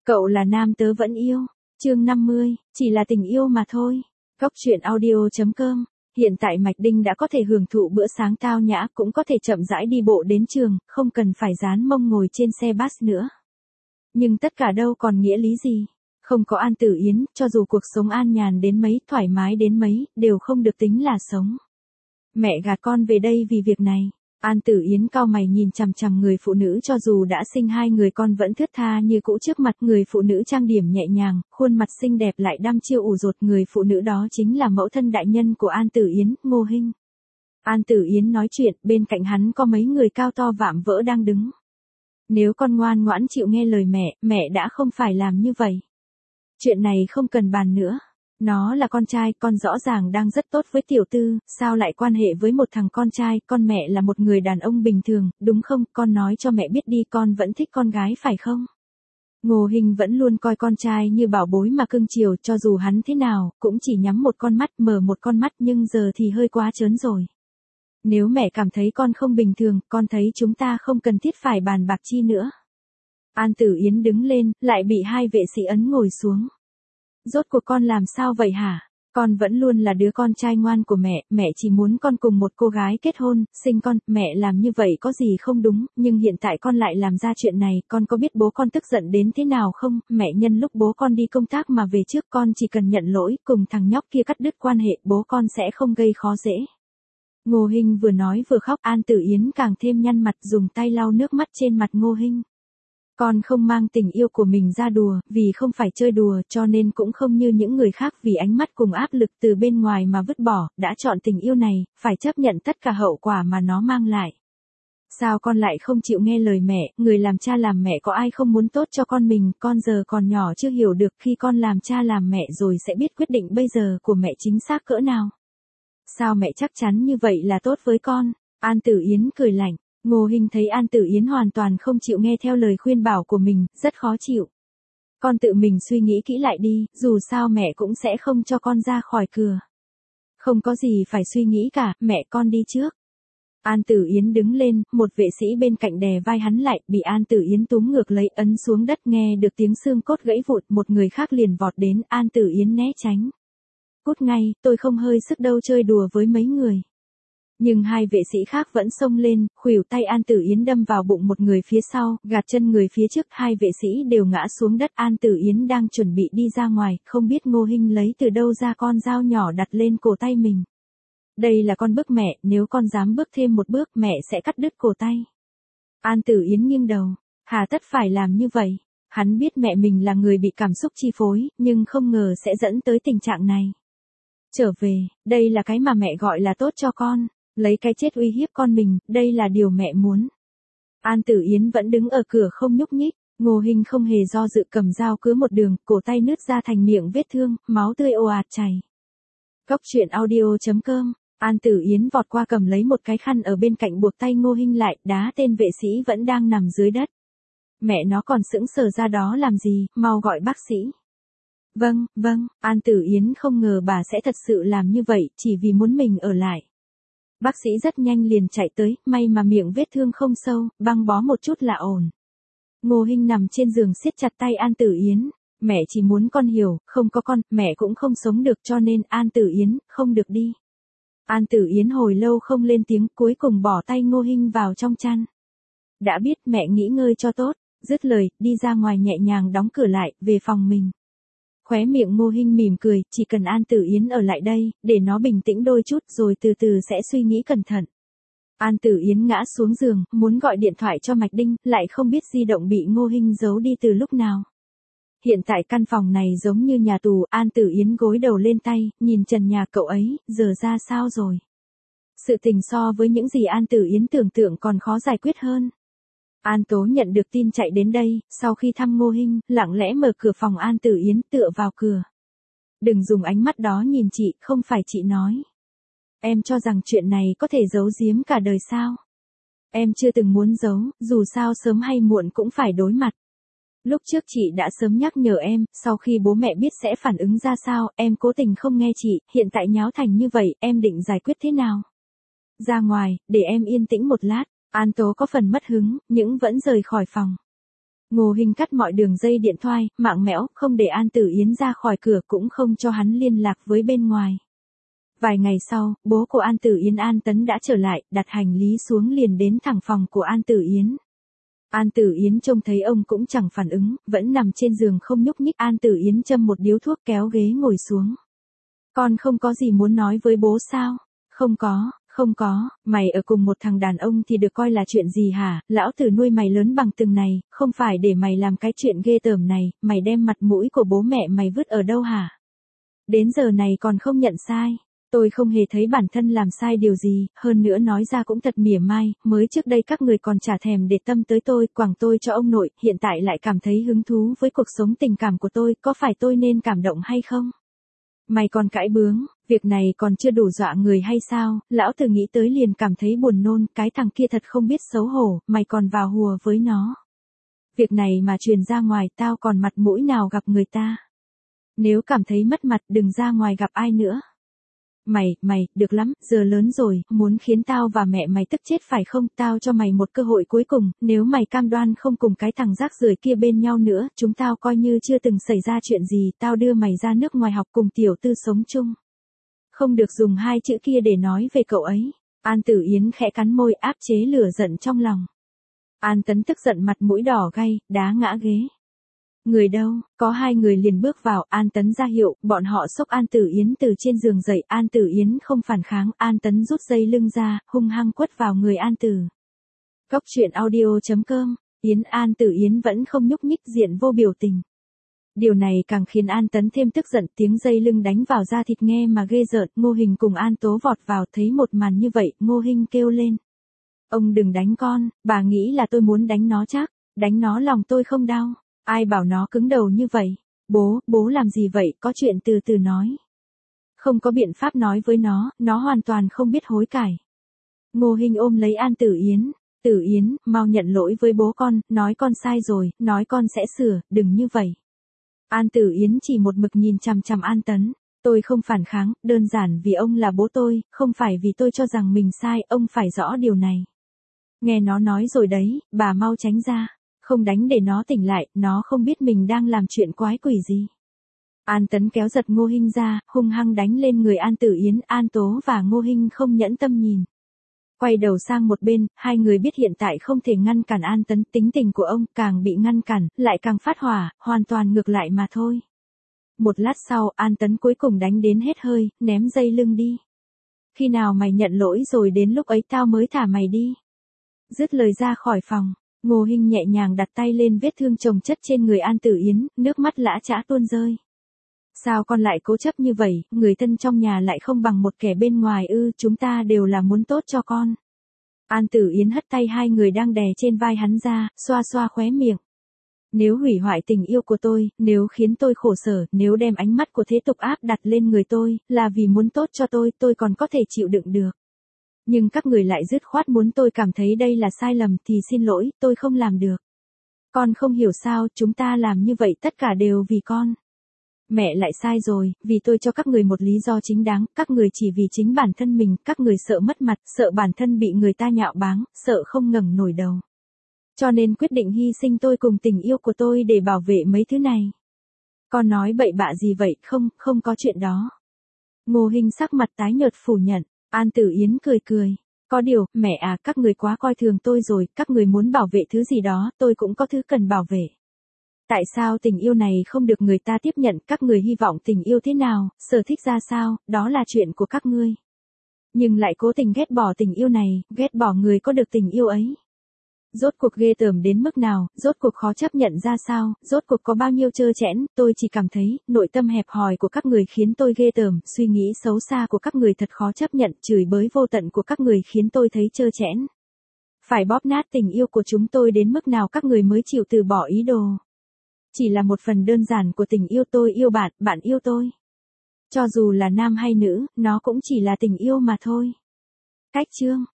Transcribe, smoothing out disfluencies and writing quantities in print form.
Cậu là nam tớ vẫn yêu. Chương 50, chỉ là tình yêu mà thôi. Góc truyện audio.com. Hiện tại Mạch Đinh đã có thể hưởng thụ bữa sáng tao nhã, cũng có thể chậm rãi đi bộ đến trường, không cần phải dán mông ngồi trên xe bus nữa. Nhưng tất cả đâu còn nghĩa lý gì? Không có An Tử Yến, cho dù cuộc sống an nhàn đến mấy, thoải mái đến mấy, đều không được tính là sống. Mẹ gạt con về đây vì việc này. An Tử Yến cau mày nhìn chằm chằm người phụ nữ cho dù đã sinh 2 người con vẫn thướt tha như cũ trước mặt người phụ nữ trang điểm nhẹ nhàng, khuôn mặt xinh đẹp lại đăm chiêu ủ rột. Người phụ nữ đó chính là mẫu thân đại nhân của An Tử Yến, Ngô Hinh. An Tử Yến nói chuyện, bên cạnh hắn có mấy người cao to vạm vỡ đang đứng. Nếu con ngoan ngoãn chịu nghe lời mẹ, mẹ đã không phải làm như vậy. Chuyện này không cần bàn nữa. Nó là con trai, con rõ ràng đang rất tốt với tiểu tư, sao lại quan hệ với một thằng con trai, con mẹ là một người đàn ông bình thường, đúng không, con nói cho mẹ biết đi, con vẫn thích con gái phải không? Ngô Hinh vẫn luôn coi con trai như bảo bối mà cưng chiều, cho dù hắn thế nào, cũng chỉ nhắm một con mắt, mở một con mắt, nhưng giờ thì hơi quá trớn rồi. Nếu mẹ cảm thấy con không bình thường, con thấy chúng ta không cần thiết phải bàn bạc chi nữa. An Tử Yến đứng lên, lại bị 2 vệ sĩ ấn ngồi xuống. Rốt cuộc con làm sao vậy hả? Con vẫn luôn là đứa con trai ngoan của mẹ chỉ muốn con cùng một cô gái kết hôn, sinh con, mẹ làm như vậy có gì không đúng, nhưng hiện tại con lại làm ra chuyện này, con có biết bố con tức giận đến thế nào không? Mẹ nhân lúc bố con đi công tác mà về trước, con chỉ cần nhận lỗi, cùng thằng nhóc kia cắt đứt quan hệ, bố con sẽ không gây khó dễ. Ngô Hinh vừa nói vừa khóc, An Tử Yến càng thêm nhăn mặt, dùng tay lau nước mắt trên mặt Ngô Hinh. Con không mang tình yêu của mình ra đùa, vì không phải chơi đùa, cho nên cũng không như những người khác vì ánh mắt cùng áp lực từ bên ngoài mà vứt bỏ, đã chọn tình yêu này, phải chấp nhận tất cả hậu quả mà nó mang lại. Sao con lại không chịu nghe lời mẹ, người làm cha làm mẹ có ai không muốn tốt cho con mình, con giờ còn nhỏ chưa hiểu được, khi con làm cha làm mẹ rồi sẽ biết quyết định bây giờ của mẹ chính xác cỡ nào. Sao mẹ chắc chắn như vậy là tốt với con? An Tử Yến cười lạnh. Ngô Hinh thấy An Tử Yến hoàn toàn không chịu nghe theo lời khuyên bảo của mình, rất khó chịu. Con tự mình suy nghĩ kỹ lại đi, dù sao mẹ cũng sẽ không cho con ra khỏi cửa. Không có gì phải suy nghĩ cả, mẹ con đi trước. An Tử Yến đứng lên, một vệ sĩ bên cạnh đè vai hắn lại, bị An Tử Yến túm ngược lấy, ấn xuống đất, nghe được tiếng xương cốt gãy vụn, một người khác liền vọt đến, An Tử Yến né tránh. Cút ngay, tôi không hơi sức đâu chơi đùa với mấy người. Nhưng 2 vệ sĩ khác vẫn xông lên, khuỷu tay An Tử Yến đâm vào bụng một người phía sau, gạt chân người phía trước, 2 vệ sĩ đều ngã xuống đất. An Tử Yến đang chuẩn bị đi ra ngoài, không biết Ngô Hinh lấy từ đâu ra con dao nhỏ đặt lên cổ tay mình. Đây là con bức mẹ, nếu con dám bước thêm một bước mẹ sẽ cắt đứt cổ tay. An Tử Yến nghiêng đầu, hà tất phải làm như vậy. Hắn biết mẹ mình là người bị cảm xúc chi phối, nhưng không ngờ sẽ dẫn tới tình trạng này. Trở về, đây là cái mà mẹ gọi là tốt cho con. Lấy cái chết uy hiếp con mình, đây là điều mẹ muốn. An Tử Yến vẫn đứng ở cửa không nhúc nhích, Ngô Hinh không hề do dự cầm dao cứa một đường, cổ tay nứt ra thành miệng vết thương, máu tươi ồ ạt chảy. Góc truyện audio.com. An Tử Yến vọt qua cầm lấy một cái khăn ở bên cạnh buộc tay Ngô Hinh lại, đá tên vệ sĩ vẫn đang nằm dưới đất. Mẹ nó còn sững sờ ra đó làm gì, mau gọi bác sĩ. Vâng, An Tử Yến không ngờ bà sẽ thật sự làm như vậy, chỉ vì muốn mình ở lại. Bác sĩ rất nhanh liền chạy tới, may mà miệng vết thương không sâu, băng bó một chút là ổn. Ngô Hinh nằm trên giường siết chặt tay An Tử Yến. Mẹ chỉ muốn con hiểu, không có con, mẹ cũng không sống được, cho nên An Tử Yến, không được đi. An Tử Yến hồi lâu không lên tiếng, cuối cùng bỏ tay Ngô Hinh vào trong chăn. Đã biết, mẹ nghỉ ngơi cho tốt. Dứt lời, đi ra ngoài nhẹ nhàng đóng cửa lại, về phòng mình. Khóe miệng Ngô Hinh mỉm cười, chỉ cần An Tử Yến ở lại đây, để nó bình tĩnh đôi chút rồi từ từ sẽ suy nghĩ cẩn thận. An Tử Yến ngã xuống giường, muốn gọi điện thoại cho Mạch Đinh, lại không biết di động bị Ngô Hinh giấu đi từ lúc nào. Hiện tại căn phòng này giống như nhà tù, An Tử Yến gối đầu lên tay, nhìn trần nhà cậu ấy, giờ ra sao rồi? Sự tình so với những gì An Tử Yến tưởng tượng còn khó giải quyết hơn. An Tố nhận được tin chạy đến đây, sau khi thăm Ngô Hinh, lặng lẽ mở cửa phòng An Tử Yến tựa vào cửa. Đừng dùng ánh mắt đó nhìn chị, không phải chị nói. Em cho rằng chuyện này có thể giấu giếm cả đời sao? Em chưa từng muốn giấu, dù sao sớm hay muộn cũng phải đối mặt. Lúc trước chị đã sớm nhắc nhở em, sau khi bố mẹ biết sẽ phản ứng ra sao, em cố tình không nghe chị, hiện tại nháo thành như vậy, em định giải quyết thế nào? Ra ngoài, để em yên tĩnh một lát. An Tố có phần mất hứng, nhưng vẫn rời khỏi phòng. Ngô Hinh cắt mọi đường dây điện thoại, mạng mẽo, không để An Tử Yến ra khỏi cửa cũng không cho hắn liên lạc với bên ngoài. Vài ngày sau, bố của An Tử Yến An Tấn đã trở lại, đặt hành lý xuống liền đến thẳng phòng của An Tử Yến. An Tử Yến trông thấy ông cũng chẳng phản ứng, vẫn nằm trên giường không nhúc nhích. An Tử Yến châm một điếu thuốc kéo ghế ngồi xuống. Con không có gì muốn nói với bố sao? Không có, mày ở cùng một thằng đàn ông thì được coi là chuyện gì hả? Lão tử nuôi mày lớn bằng từng này, không phải để mày làm cái chuyện ghê tởm này, mày đem mặt mũi của bố mẹ mày vứt ở đâu hả? Đến giờ này còn không nhận sai. Tôi không hề thấy bản thân làm sai điều gì, hơn nữa nói ra cũng thật mỉa mai, mới trước đây các người còn chả thèm để tâm tới tôi, quẳng tôi cho ông nội, hiện tại lại cảm thấy hứng thú với cuộc sống tình cảm của tôi, có phải tôi nên cảm động hay không? Mày còn cãi bướng, việc này còn chưa đủ dọa người hay sao? Lão tử nghĩ tới liền cảm thấy buồn nôn, cái thằng kia thật không biết xấu hổ, mày còn vào hùa với nó. Việc này mà truyền ra ngoài tao còn mặt mũi nào gặp người ta. Nếu cảm thấy mất mặt đừng ra ngoài gặp ai nữa. Mày, được lắm, giờ lớn rồi, muốn khiến tao và mẹ mày tức chết phải không? Tao cho mày một cơ hội cuối cùng, nếu mày cam đoan không cùng cái thằng rác rưởi kia bên nhau nữa, chúng tao coi như chưa từng xảy ra chuyện gì, tao đưa mày ra nước ngoài học cùng tiểu tư sống chung. Không được dùng hai chữ kia để nói về cậu ấy. An Tử Yến khẽ cắn môi áp chế lửa giận trong lòng. An Tấn tức giận mặt mũi đỏ gay, đá ngã ghế. Người đâu? Có hai người liền bước vào, An Tấn ra hiệu, bọn họ xốc An Tử Yến từ trên giường dậy, An Tử Yến không phản kháng, An Tấn rút dây lưng ra, hung hăng quất vào người An Tử. Góc truyện audio.com, An Tử Yến vẫn không nhúc nhích, diện vô biểu tình. Điều này càng khiến An Tấn thêm tức giận, tiếng dây lưng đánh vào da thịt nghe mà ghê rợn. Ngô Hinh cùng An Tố vọt vào, thấy một màn như vậy, Ngô Hinh kêu lên. Ông đừng đánh con, bà nghĩ là tôi muốn đánh nó chắc, đánh nó lòng tôi không đau. Ai bảo nó cứng đầu như vậy? Bố làm gì vậy, có chuyện từ từ nói. Không có biện pháp nói với nó hoàn toàn không biết hối cải. Ngô Hinh ôm lấy An Tử Yến. Tử Yến, mau nhận lỗi với bố con, nói con sai rồi, nói con sẽ sửa, đừng như vậy. An Tử Yến chỉ một mực nhìn chằm chằm An Tấn. Tôi không phản kháng, đơn giản vì ông là bố tôi, không phải vì tôi cho rằng mình sai, ông phải rõ điều này. Nghe nó nói rồi đấy, bà mau tránh ra. Không đánh để nó tỉnh lại, nó không biết mình đang làm chuyện quái quỷ gì. An Tấn kéo giật Ngô Hinh ra, hung hăng đánh lên người An Tử Yến. An Tố và Ngô Hinh không nhẫn tâm nhìn. Quay đầu sang một bên, hai người biết hiện tại không thể ngăn cản An Tấn, tính tình của ông càng bị ngăn cản, lại càng phát hỏa, hoàn toàn ngược lại mà thôi. Một lát sau, An Tấn cuối cùng đánh đến hết hơi, ném dây lưng đi. Khi nào mày nhận lỗi rồi đến lúc ấy tao mới thả mày đi. Dứt lời ra khỏi phòng. Ngô Hinh nhẹ nhàng đặt tay lên vết thương chồng chất trên người An Tử Yến, nước mắt lã chã tuôn rơi. Sao con lại cố chấp như vậy, người thân trong nhà lại không bằng một kẻ bên ngoài ư? Chúng ta đều là muốn tốt cho con. An Tử Yến hất tay hai người đang đè trên vai hắn ra, xoa xoa khóe miệng. Nếu hủy hoại tình yêu của tôi, nếu khiến tôi khổ sở, nếu đem ánh mắt của thế tục áp đặt lên người tôi, là vì muốn tốt cho tôi còn có thể chịu đựng được. Nhưng các người lại dứt khoát muốn tôi cảm thấy đây là sai lầm thì xin lỗi, tôi không làm được. Con không hiểu sao, chúng ta làm như vậy tất cả đều vì con. Mẹ lại sai rồi, vì tôi cho các người một lý do chính đáng, các người chỉ vì chính bản thân mình, các người sợ mất mặt, sợ bản thân bị người ta nhạo báng, sợ không ngẩng nổi đầu. Cho nên quyết định hy sinh tôi cùng tình yêu của tôi để bảo vệ mấy thứ này. Con nói bậy bạ gì vậy, không có chuyện đó. Ngô Hinh sắc mặt tái nhợt phủ nhận. An Tử Yến cười. Có điều, mẹ à, các người quá coi thường tôi rồi, các người muốn bảo vệ thứ gì đó, tôi cũng có thứ cần bảo vệ. Tại sao tình yêu này không được người ta tiếp nhận, các người hy vọng tình yêu thế nào, sở thích ra sao, đó là chuyện của các ngươi. Nhưng lại cố tình ghét bỏ tình yêu này, ghét bỏ người có được tình yêu ấy. Rốt cuộc ghê tởm đến mức nào, rốt cuộc khó chấp nhận ra sao, rốt cuộc có bao nhiêu trơ trẽn, tôi chỉ cảm thấy, nội tâm hẹp hòi của các người khiến tôi ghê tởm, suy nghĩ xấu xa của các người thật khó chấp nhận, chửi bới vô tận của các người khiến tôi thấy trơ trẽn. Phải bóp nát tình yêu của chúng tôi đến mức nào các người mới chịu từ bỏ ý đồ. Chỉ là một phần đơn giản của tình yêu, tôi yêu bạn, bạn yêu tôi. Cho dù là nam hay nữ, nó cũng chỉ là tình yêu mà thôi. Cách chương